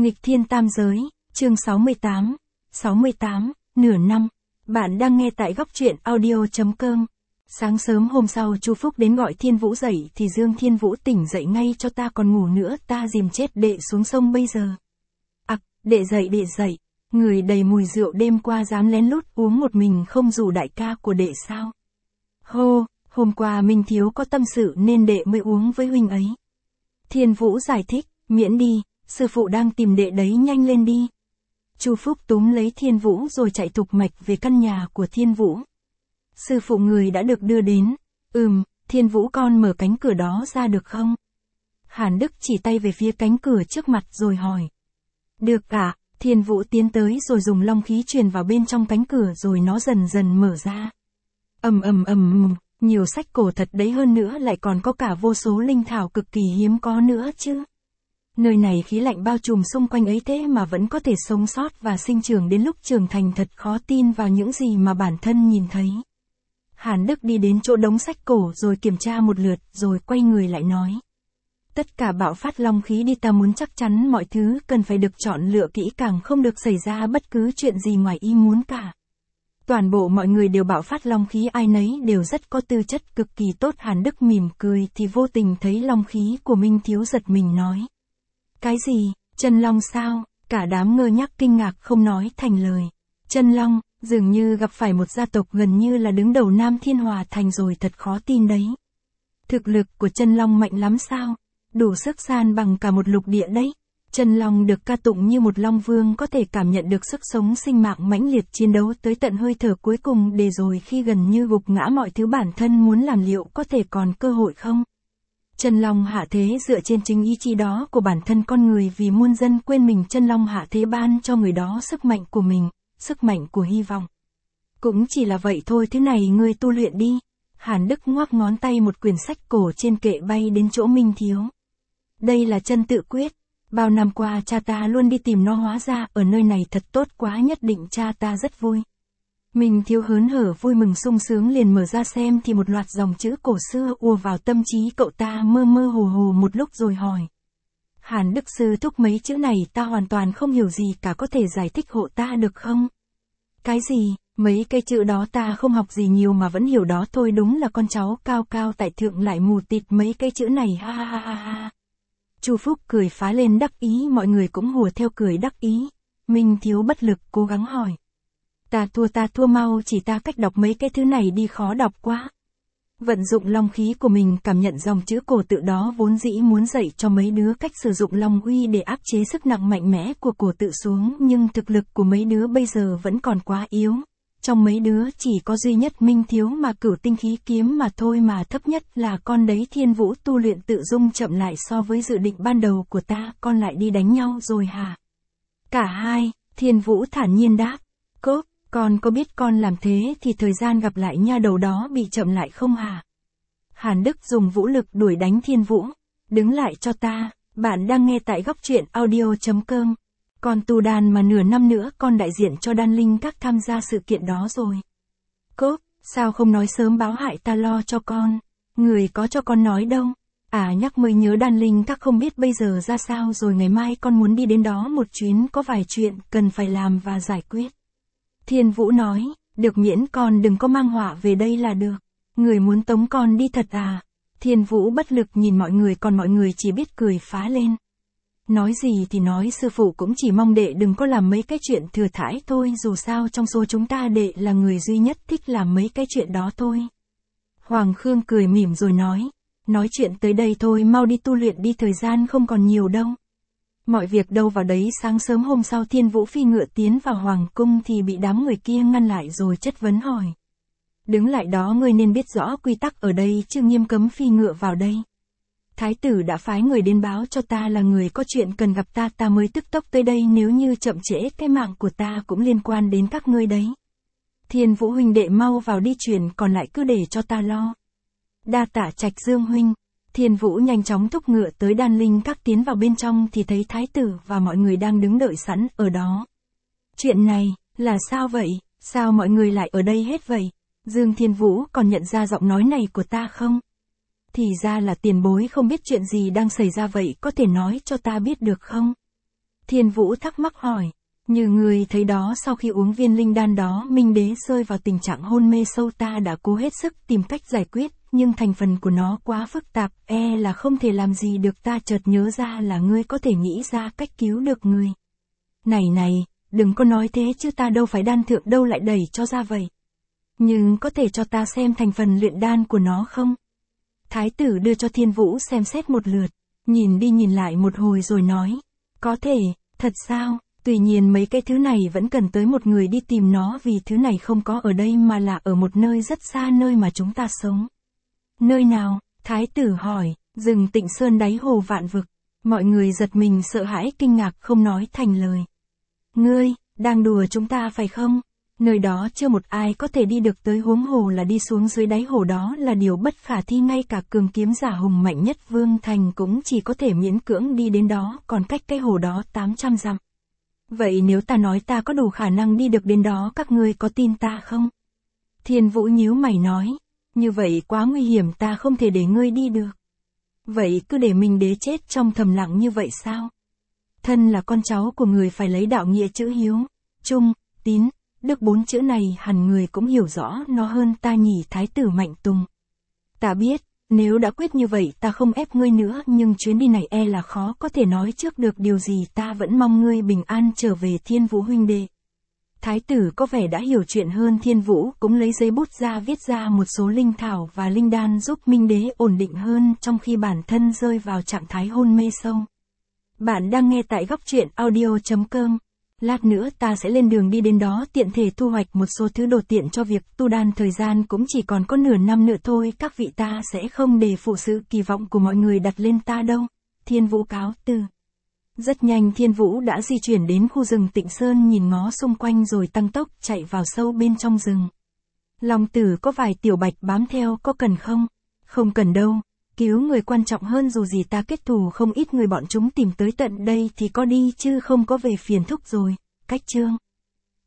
Nghịch thiên tam giới, chương 68, nửa năm. Bạn đang nghe tại góc truyện audio.com. Sáng sớm hôm sau Chu Phúc đến gọi Thiên Vũ dậy thì Dương Thiên Vũ tỉnh dậy ngay cho ta còn ngủ nữa, ta dìm chết đệ xuống sông bây giờ. Đệ dậy, người đầy mùi rượu đêm qua dám lén lút uống một mình không rủ đại ca của đệ sao? Hô, hôm qua Minh Thiếu có tâm sự nên đệ mới uống với huynh ấy. Thiên Vũ giải thích, miễn đi, sư phụ đang tìm đệ đấy, nhanh lên đi. Chu Phúc túm lấy Thiên Vũ rồi chạy thục mạch về căn nhà của Thiên Vũ. Sư phụ người đã được đưa đến. Thiên Vũ con mở cánh cửa đó ra được không? Hàn Đức chỉ tay về phía cánh cửa trước mặt rồi hỏi. Được ạ. Thiên Vũ tiến tới rồi dùng long khí truyền vào bên trong cánh cửa rồi nó dần dần mở ra. Nhiều sách cổ thật đấy, hơn nữa lại còn có cả vô số linh thảo cực kỳ hiếm có nữa chứ. Nơi này khí lạnh bao trùm xung quanh ấy thế mà vẫn có thể sống sót và sinh trưởng đến lúc trưởng thành, thật khó tin vào những gì mà bản thân nhìn thấy. Hàn Đức đi đến chỗ đống sách cổ rồi kiểm tra một lượt rồi quay người lại nói. Tất cả bạo phát long khí đi, ta muốn chắc chắn mọi thứ cần phải được chọn lựa kỹ càng, không được xảy ra bất cứ chuyện gì ngoài ý muốn cả. Toàn bộ mọi người đều bạo phát long khí, ai nấy đều rất có tư chất cực kỳ tốt. Hàn Đức mỉm cười thì vô tình thấy long khí của Minh Thiếu, giật mình nói. Cái gì, chân long sao? Cả đám ngơ ngác kinh ngạc không nói thành lời. Chân long, dường như gặp phải một gia tộc gần như là đứng đầu Nam Thiên Hòa Thành rồi, thật khó tin đấy. Thực lực của chân long mạnh lắm sao? Đủ sức san bằng cả một lục địa đấy. Chân long được ca tụng như một long vương, có thể cảm nhận được sức sống sinh mạng mãnh liệt, chiến đấu tới tận hơi thở cuối cùng, để rồi khi gần như gục ngã mọi thứ bản thân muốn làm liệu có thể còn cơ hội không? Chân long hạ thế dựa trên chính ý chí đó của bản thân con người, vì muôn dân quên mình. Chân long hạ thế ban cho người đó sức mạnh của mình, sức mạnh của hy vọng. Cũng chỉ là vậy thôi, thứ này ngươi tu luyện đi. Hàn Đức ngoắc ngón tay, một quyển sách cổ trên kệ bay đến chỗ Minh Thiếu. Đây là chân tự quyết. Bao năm qua cha ta luôn đi tìm nó, hóa ra ở nơi này thật tốt quá, nhất định cha ta rất vui. Minh Thiếu hớn hở vui mừng sung sướng liền mở ra xem thì một loạt dòng chữ cổ xưa ùa vào tâm trí cậu ta, mơ mơ hồ hồ một lúc rồi hỏi. Hàn Đức sư thúc, mấy chữ này ta hoàn toàn không hiểu gì cả, có thể giải thích hộ ta được không? Cái gì? Mấy cái chữ đó ta không học gì nhiều mà vẫn hiểu đó thôi, đúng là con cháu cao cao tại thượng lại mù tịt mấy cái chữ này, ha ha ha ha. Chu Phúc cười phá lên đắc ý, mọi người cũng hùa theo cười đắc ý. Minh Thiếu bất lực cố gắng hỏi. Ta thua, mau chỉ ta cách đọc mấy cái thứ này đi, khó đọc quá. Vận dụng long khí của mình cảm nhận dòng chữ cổ tự đó, vốn dĩ muốn dạy cho mấy đứa cách sử dụng long uy để áp chế sức nặng mạnh mẽ của cổ tự xuống, nhưng thực lực của mấy đứa bây giờ vẫn còn quá yếu. Trong mấy đứa chỉ có duy nhất Minh Thiếu mà cửu tinh khí kiếm mà thôi, mà thấp nhất là con đấy. Thiên Vũ tu luyện tự dung chậm lại so với dự định ban đầu của ta, con lại đi đánh nhau rồi hả? Cả hai, Thiên Vũ thản nhiên đáp. Cốp, con có biết con làm thế thì thời gian gặp lại nha đầu đó bị chậm lại không hả? Hàn Đức dùng vũ lực đuổi đánh Thiên Vũ. Đứng lại cho ta, bạn đang nghe tại góc truyện audio.com. Con tu đan mà nửa năm nữa con đại diện cho đan linh các tham gia sự kiện đó rồi. Cốp, sao không nói sớm báo hại ta lo cho con? Người có cho con nói đâu? Nhắc mới nhớ, đan linh các không biết bây giờ ra sao rồi, ngày mai con muốn đi đến đó một chuyến, có vài chuyện cần phải làm và giải quyết. Thiên Vũ nói, được, miễn con đừng có mang họa về đây là được. Người muốn tống con đi thật à? Thiên Vũ bất lực nhìn mọi người, còn mọi người chỉ biết cười phá lên. Nói gì thì nói, sư phụ cũng chỉ mong đệ đừng có làm mấy cái chuyện thừa thãi thôi, dù sao trong số chúng ta đệ là người duy nhất thích làm mấy cái chuyện đó thôi. Hoàng Khương cười mỉm rồi nói chuyện tới đây thôi, mau đi tu luyện đi, thời gian không còn nhiều đâu. Mọi việc đâu vào đấy. Sáng sớm hôm sau Thiên Vũ phi ngựa tiến vào hoàng cung thì bị đám người kia ngăn lại rồi chất vấn hỏi. Đứng lại đó, ngươi nên biết rõ quy tắc ở đây chứ, nghiêm cấm phi ngựa vào đây. Thái tử đã phái người đến báo cho ta là người có chuyện cần gặp ta, ta mới tức tốc tới đây, nếu như chậm trễ cái mạng của ta cũng liên quan đến các ngươi đấy. Thiên Vũ huynh đệ mau vào đi, chuyện còn lại cứ để cho ta lo. Đa tạ Trạch Dương huynh. Thiên Vũ nhanh chóng thúc ngựa tới đan linh các, tiến vào bên trong thì thấy thái tử và mọi người đang đứng đợi sẵn ở đó. Chuyện này, là sao vậy? Sao mọi người lại ở đây hết vậy? Dương Thiên Vũ còn nhận ra giọng nói này của ta không? Thì ra là tiền bối không biết chuyện gì đang xảy ra vậy, có thể nói cho ta biết được không? Thiên Vũ thắc mắc hỏi. Như người thấy đó, sau khi uống viên linh đan đó Minh Đế rơi vào tình trạng hôn mê sâu, ta đã cố hết sức tìm cách giải quyết, nhưng thành phần của nó quá phức tạp, là không thể làm gì được. Ta chợt nhớ ra là ngươi có thể nghĩ ra cách cứu được người. Này, đừng có nói thế chứ, ta đâu phải đan thượng đâu lại đẩy cho ra vậy. Nhưng có thể cho ta xem thành phần luyện đan của nó không? Thái tử đưa cho Thiên Vũ xem xét một lượt, nhìn đi nhìn lại một hồi rồi nói. Có thể, thật sao? Tuy nhiên mấy cái thứ này vẫn cần tới một người đi tìm nó, vì thứ này không có ở đây mà là ở một nơi rất xa nơi mà chúng ta sống. Nơi nào? Thái tử hỏi. Rừng Tịnh Sơn đáy hồ Vạn Vực. Mọi người giật mình sợ hãi kinh ngạc không nói thành lời. Ngươi, đang đùa chúng ta phải không? Nơi đó chưa một ai có thể đi được tới, huống hồ là đi xuống dưới đáy hồ, đó là điều bất khả thi, ngay cả cường kiếm giả hùng mạnh nhất Vương Thành cũng chỉ có thể miễn cưỡng đi đến đó, còn cách cái hồ đó 800 dặm. Vậy nếu ta nói ta có đủ khả năng đi được đến đó, các ngươi có tin ta không? Thiên Vũ nhíu mày nói. Như vậy quá nguy hiểm, ta không thể để ngươi đi được. Vậy cứ để Minh Đế chết trong thầm lặng như vậy sao? Thân là con cháu của người phải lấy đạo nghĩa chữ hiếu, trung, tín, đức 4 chữ này hẳn người cũng hiểu rõ nó hơn ta nhỉ. Thái tử Mạnh Tùng. Ta biết, nếu đã quyết như vậy ta không ép ngươi nữa, nhưng chuyến đi này là khó có thể nói trước được điều gì. Ta vẫn mong ngươi bình an trở về, Thiên Vũ huynh đệ. Thái tử có vẻ đã hiểu chuyện hơn. Thiên Vũ cũng lấy giấy bút ra viết ra một số linh thảo và linh đan giúp Minh Đế ổn định hơn trong khi bản thân rơi vào trạng thái hôn mê sâu. Bạn đang nghe tại Góc Truyện Audio.com. Lát nữa ta sẽ lên đường đi đến đó, tiện thể thu hoạch một số thứ đồ tiện cho việc tu đan. Thời gian cũng chỉ còn có nửa năm nữa thôi, các vị, ta sẽ không để phụ sự kỳ vọng của mọi người đặt lên ta đâu. Thiên Vũ cáo từ. Rất nhanh Thiên Vũ đã di chuyển đến khu rừng Tịnh Sơn, nhìn ngó xung quanh rồi tăng tốc chạy vào sâu bên trong rừng. Long Tử có vài tiểu bạch bám theo, có cần không? Không cần đâu, cứu người quan trọng hơn, dù gì ta kết thù không ít người, bọn chúng tìm tới tận đây thì có đi chứ không có về phiền thúc rồi. Cách chương